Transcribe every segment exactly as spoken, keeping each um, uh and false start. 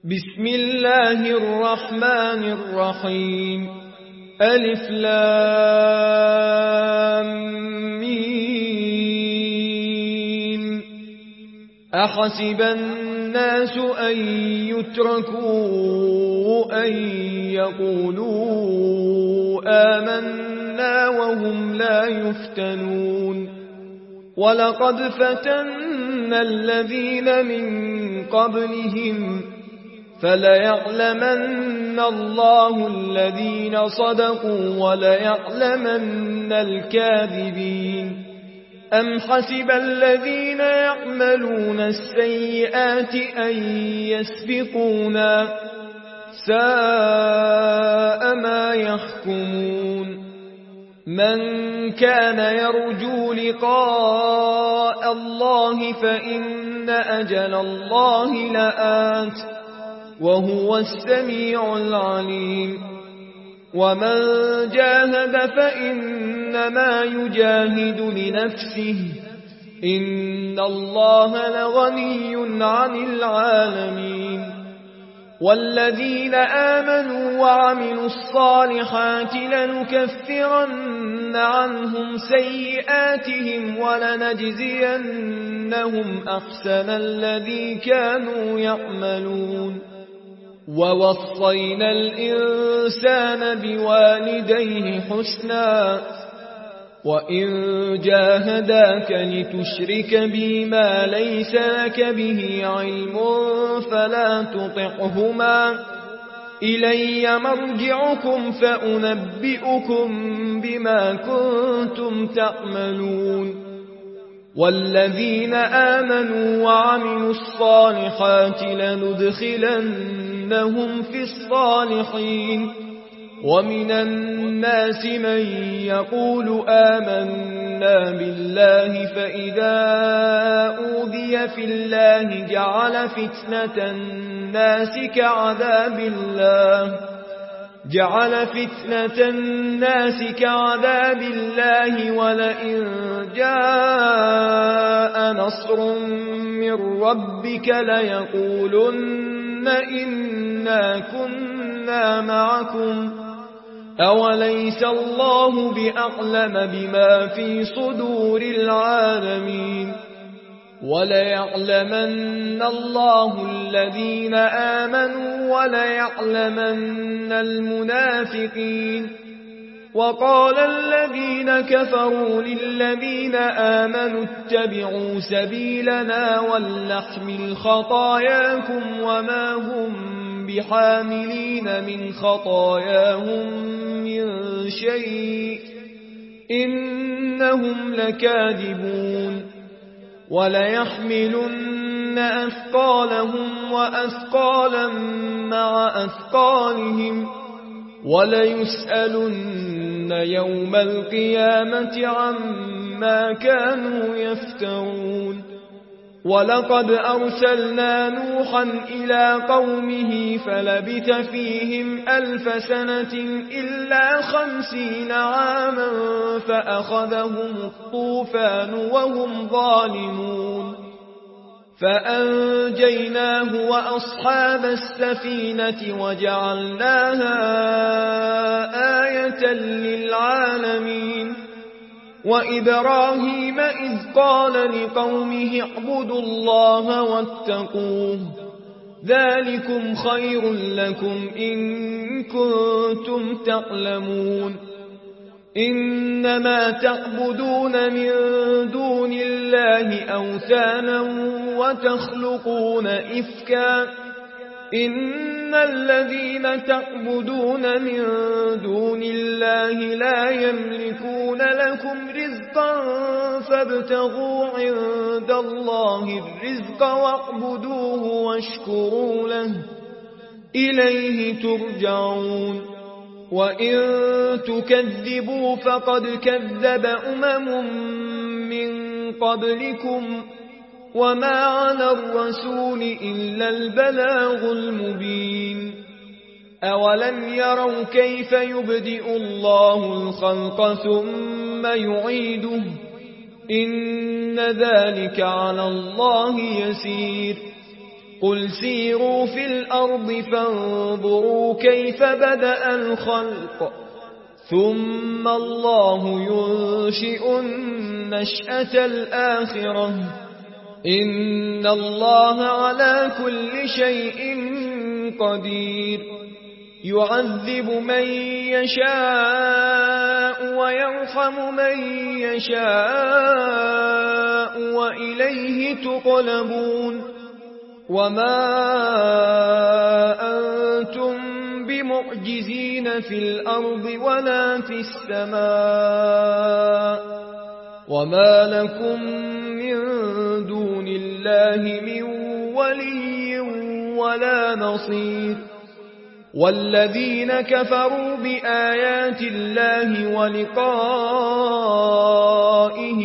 بسم الله الرحمن الرحيم. ألف لام ميم. أحسب الناس أن يتركوا أن يقولوا آمنا وهم لا يفتنون. ولقد فتنا الذين من قبلهم فليعلمن الله الذين صدقوا وليعلمن الكاذبين. أم حسب الذين يعملون السيئات أن يسبقونا ساء ما يحكمون. من كان يرجو لقاء الله فإن أجل الله لآت وهو السميع العليم. ومن جاهد فإنما يجاهد لنفسه إن الله لغني عن العالمين. والذين آمنوا وعملوا الصالحات لنكفرن عنهم سيئاتهم ولنجزينهم أحسن الذي كانوا يعملون. ووصينا الإنسان بوالديه حسنا وإن جاهداك لتشرك بي ما ليس لك به علم فلا تطعهما إلي مرجعكم فأنبئكم بما كنتم تعملون. والذين آمنوا وعملوا الصالحات لندخلنهم في الصالحين. ومن الناس من يقول آمنا بالله فإذا أوذي في الله جعل فتنة الناس كعذاب الله جعل فتنة الناس كعذاب الله ولئن جاء نصر من ربك ليقولن إنا كنا معكم أوليس الله بأعلم بما في صدور العالمين. وليعلمن الله الذين آمنوا وليعلمن المنافقين. وقال الذين كفروا للذين آمنوا اتبعوا سبيلنا ولنحمل خطاياكم وما هم بحاملين من خطاياهم من شيء إنهم لكاذبون. وليحملن أثقالهم وأثقالا مع أثقالهم وليسألن يوم القيامة عما كانوا يفترون. ولقد أرسلنا نوحا إلى قومه فلبث فيهم ألف سنة إلا خمسين عاما فأخذهم الطوفان وهم ظالمون. فأنجيناه وأصحاب السفينة وجعلناها آية للعالمين. وإبراهيم إذ قال لقومه اعبدوا الله واتقوه ذلكم خير لكم إن كنتم تعلمون. إنما تعبدون من دون الله أوثانا وتخلقون إفكا إن الذين تعبدون من دون الله لا يملكون لكم رزقا فابتغوا عند الله الرزق واعبدوه واشكروا له إليه ترجعون. وإن تكذبوا فقد كذب أمم من قبلكم وما على الرسول إلا البلاغ المبين. أولم يروا كيف يبدئ الله الخلق ثم يعيده إن ذلك على الله يسير قل سيروا في الأرض فانظروا كيف بدأ الخلق ثم الله ينشئ النشأة الآخرة إن الله على كل شيء قدير يعذب من يشاء ويرحم من يشاء وإليه تقلبون وما أنتم بمعجزين في الأرض ولا في السماء وما لكم من دون الله من ولي ولا نصير والذين كفروا بآيات الله ولقائه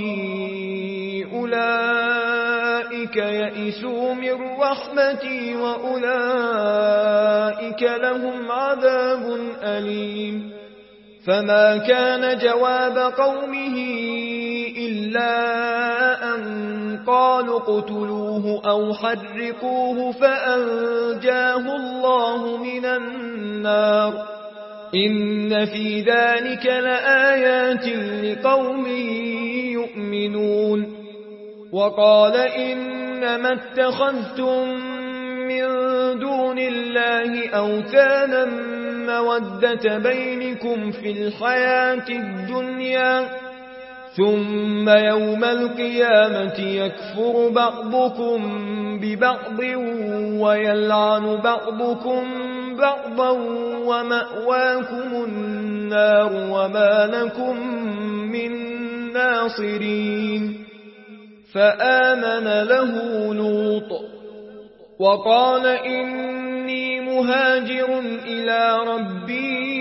أولئك يئسوا من رحمتي وأولئك لهم عذاب أليم فما كان جواب قومه إلا أن قالوا اقتلوه أو حرقوه فأنجاه الله من النار إن في ذلك لآيات لقوم يؤمنون وقال إنما اتخذتم من دون الله أوثانا مودة بينكم في الحياة الدنيا ثم يوم القيامة يكفر بعضكم ببعض ويلعن بعضكم بعضا ومأواكم النار وما لكم من ناصرين فآمن له لوط وقال إني مهاجر إلى ربي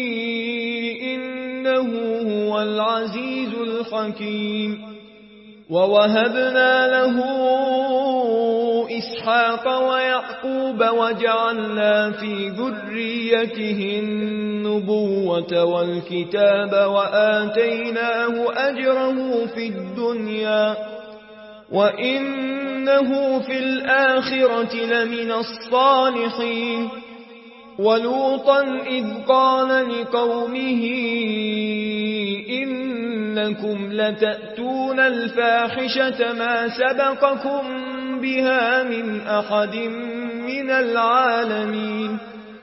إنه هو العزيز الحكيم ووهبنا له إسحاق ويعقوب وجعلنا في ذريته النبوة والكتاب وآتيناه أجره في الدنيا وإنه في الآخرة لمن الصالحين ولوطا إذ قال لقومه إنكم لتأتون الفاحشة ما سبقكم بها من أحد من العالمين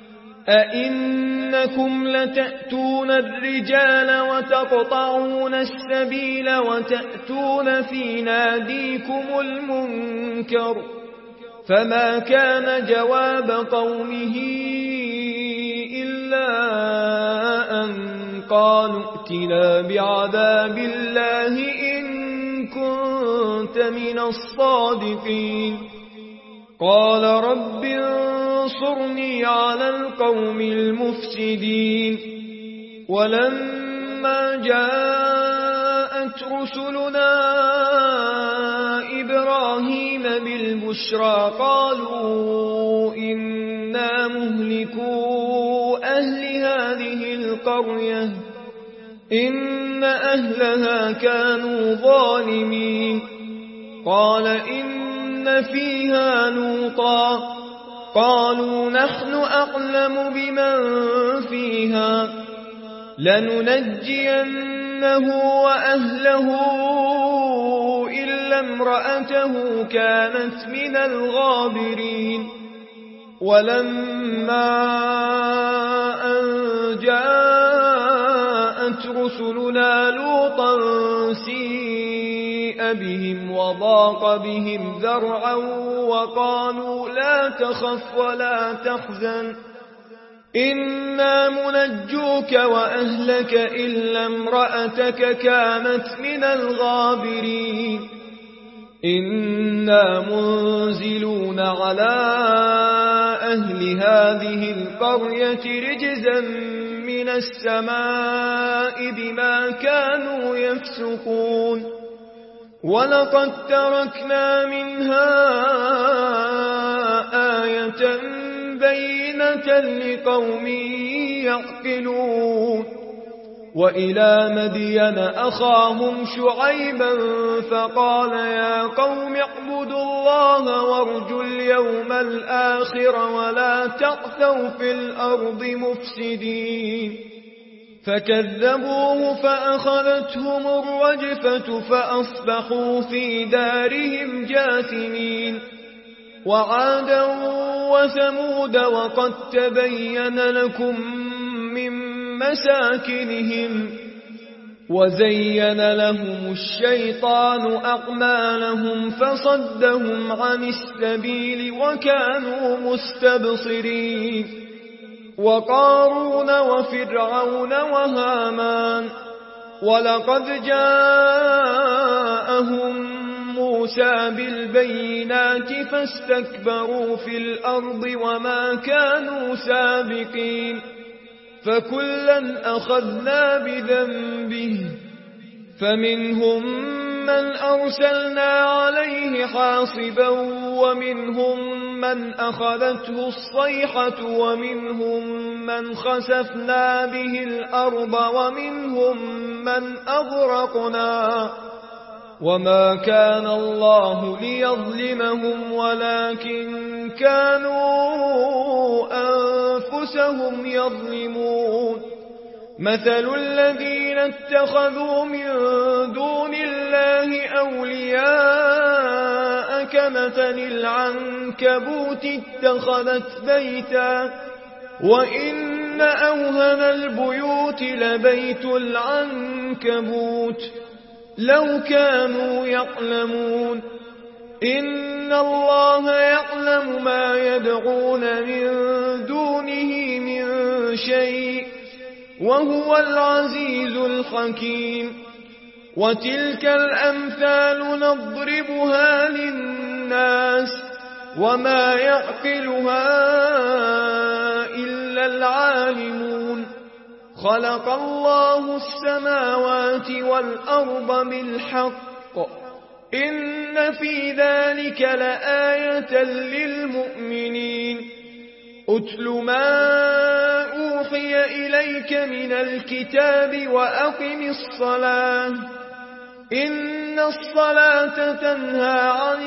أئنكم لتأتون الرجال وتقطعون السبيل وتأتون في ناديكم المنكر فما كان جواب قومه إلا أن قالوا ائتنا بعذاب الله إن كنت من الصادقين قال رب انصرني على القوم المفسدين ولما جاءت رسلنا إبراهيم بالبشرى قالوا إنا مهلكو أهل هذه القرية إن أهلها كانوا ظالمين قال إن فيها لوطا قالوا نحن أعلم بمن فيها لننجينه وأهله إلا امرأته كانت من الغابرين ولما أن جاءت رسلنا لوطا سيء بهم وضاق بهم ذرعا وقالوا لا تخف ولا تحزن إنا منجوك وأهلك إلا امرأتك كانت من الغابرين إنا منزلون على أهل هذه القرية رجزا من السماء بما كانوا يفسقون ولقد تركنا منها آية بينة لقوم يعقلون وإلى مدين أخاهم شعيبا فقال يا قوم اعبدوا الله وارجوا اليوم الآخر ولا تعثوا في الأرض مفسدين فكذبوه فأخذتهم الرجفة فأصبحوا في دارهم جاثمين وعادا وثمود وقد تبين لكم من مساكنهم وزين لهم الشيطان أعمالهم فصدهم عن السبيل وكانوا مستبصرين وقارون وفرعون وهامان ولقد جاءهم موسى بالبينات فاستكبروا في الأرض وما كانوا سابقين فكلا أخذنا بذنبه فمنهم من أرسلنا عليه حاصبا ومنهم من أخذته الصيحة ومنهم من خسفنا به الأرض ومنهم من أغرقنا وما كان الله ليظلمهم ولكن كانوا أنفسهم يظلمون مثل الذين اتخذوا من دون الله أولياء كمثل العنكبوت اتخذت بيتا وإن أوهن البيوت لبيت العنكبوت لو كانوا يعلمون إن الله يعلم ما يدعون من دونه من شيء وهو العزيز الحكيم وتلك الأمثال نضربها للناس وما يعقلها إلا العالمون خلق الله السماوات والأرض بالحق إن في ذلك لآية للمؤمنين أتل ما أوحي إليك من الكتاب وأقم الصلاة إن الصلاة تنهى عن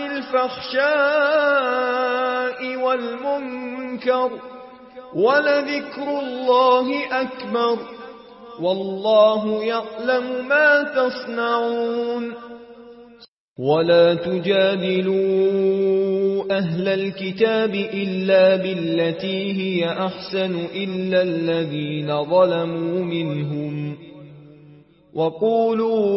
الفحشاء والمنكر ولذكر الله أكبر والله يعلم ما تصنعون ولا تجادلوا أهل الكتاب إلا بالتي هي أحسن إلا الذين ظلموا منهم وقولوا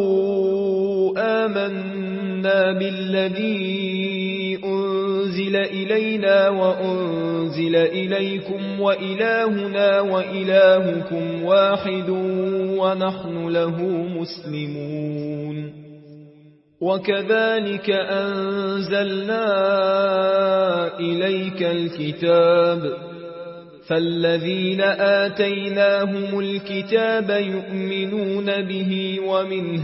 آمنا بالذي أنزل إلينا وأنزل إليكم وإلهنا وإلهكم واحد ونحن له مسلمون وكذلك أنزلنا إليك الكتاب فالذين آتيناهم الكتاب يؤمنون به ومن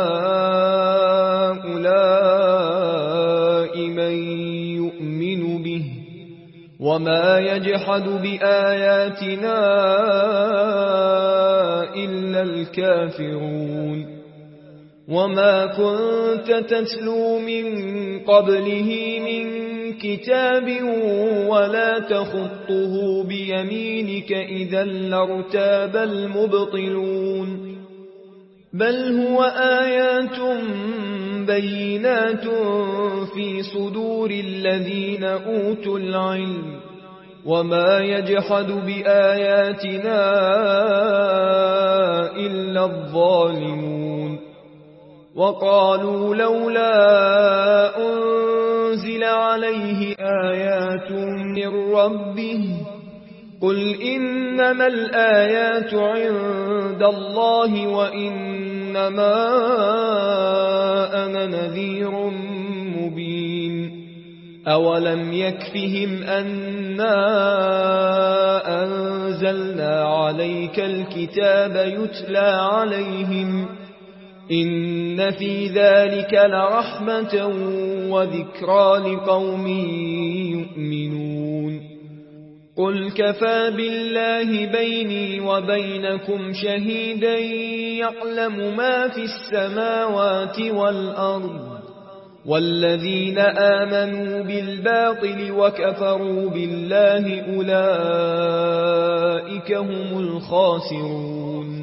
هؤلاء من يؤمن به وما يجحد بآياتنا إلا الكافرون وما كنت تتلو من قبله من كتاب ولا تخطه بيمينك إذا لارتاب المبطلون بل هو آيات بينات في صدور الذين أوتوا العلم وما يجحد بآياتنا إلا الظالمون وقالوا لولا أنزل عليه آيات من ربه قل إنما الآيات عند الله وإنما أنا نذير مبين أولم يكفهم أنا أنزلنا عليك الكتاب يتلى عليهم إن في ذلك لرحمة وذكرى لقوم يؤمنون قل كفى بالله بيني وبينكم شهيدا يعلم ما في السماوات والأرض والذين آمنوا بالباطل وكفروا بالله أولئك هم الخاسرون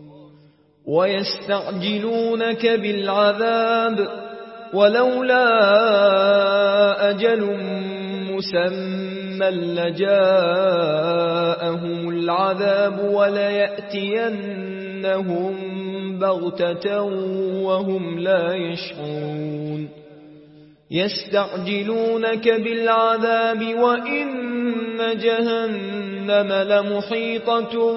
ويستعجلونك بالعذاب ولولا أجل مسمى لجاءهم العذاب وليأتينهم بغتة وهم لا يشعرون يستعجلونك بالعذاب وإن جهنم لمحيطة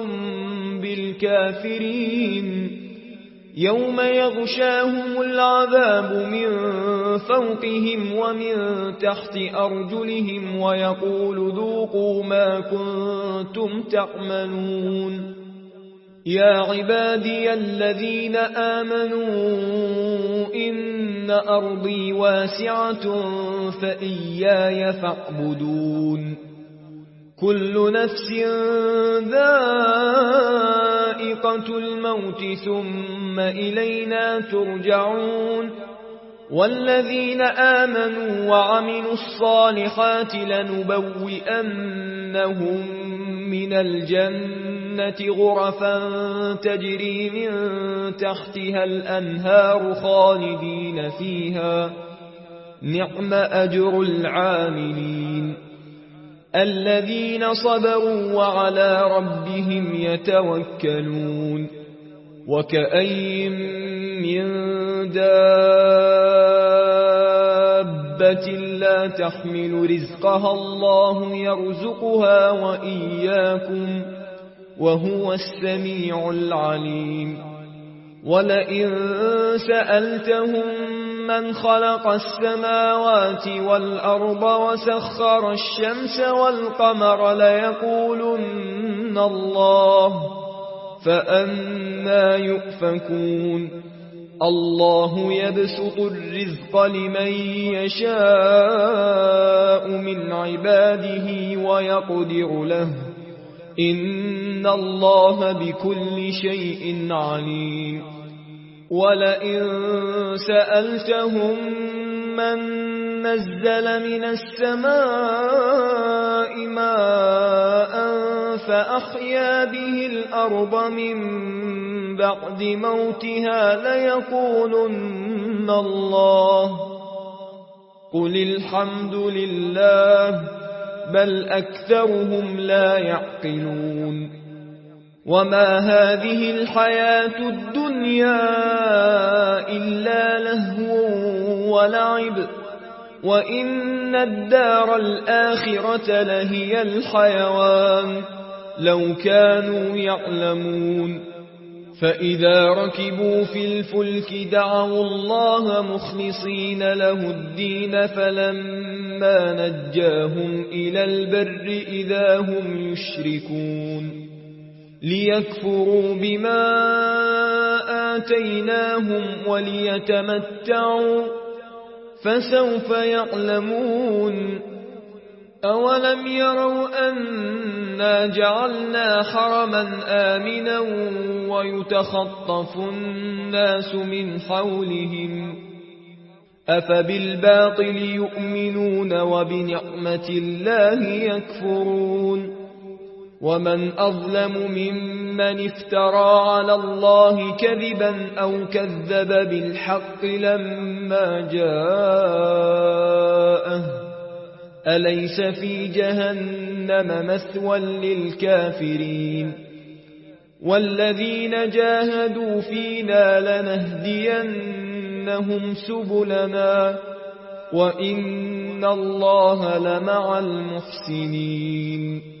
بالكافرين يوم يغشاهم العذاب من فوقهم ومن تحت أرجلهم ويقول ذوقوا ما كنتم تعملون يا عبادي الذين آمنوا إن أرضي واسعة فإياي فاعبدون كل نفس ذائقة الموت ثم إلينا ترجعون والذين آمنوا وعملوا الصالحات لنبوئنهم من الجنة غرفا تجري من تحتها الأنهار خالدين فيها نعم أجر العاملين الذين صبروا وعلى ربهم يتوكلون وكأين من دابة لا تحمل رزقها الله يرزقها وإياكم وهو السميع العليم ولئن سألتهم من خلق السماوات والأرض وسخر الشمس والقمر ليقولن الله فأنى يؤفكون الله يبسط الرزق لمن يشاء من عباده ويقدر له إن الله بكل شيء عليم ولئن سألتهم من نزل من السماء ماء فأحيا به الأرض من بعد موتها ليقولن الله قل الحمد لله بل أكثرهم لا يعقلون وما هذه الحياة الدنيا إلا لهو ولعب وإن الدار الآخرة لهي الحيوان لو كانوا يعلمون فإذا ركبوا في الفلك دعوا الله مخلصين له الدين فلما نجاهم إلى البر إذا هم يشركون ليكفروا بما آتيناهم وليتمتعوا فسوف يعلمون أولم يروا أنا جعلنا حرما آمنا ويتخطف الناس من حولهم أفبالباطل يؤمنون وبنعمة الله يكفرون ومن أظلم ممن افترى على الله كذبا أو كذب بالحق لما جاءه أليس في جهنم مثوى للكافرين والذين جاهدوا فينا لنهدينهم سبلنا وإن الله لمع المحسنين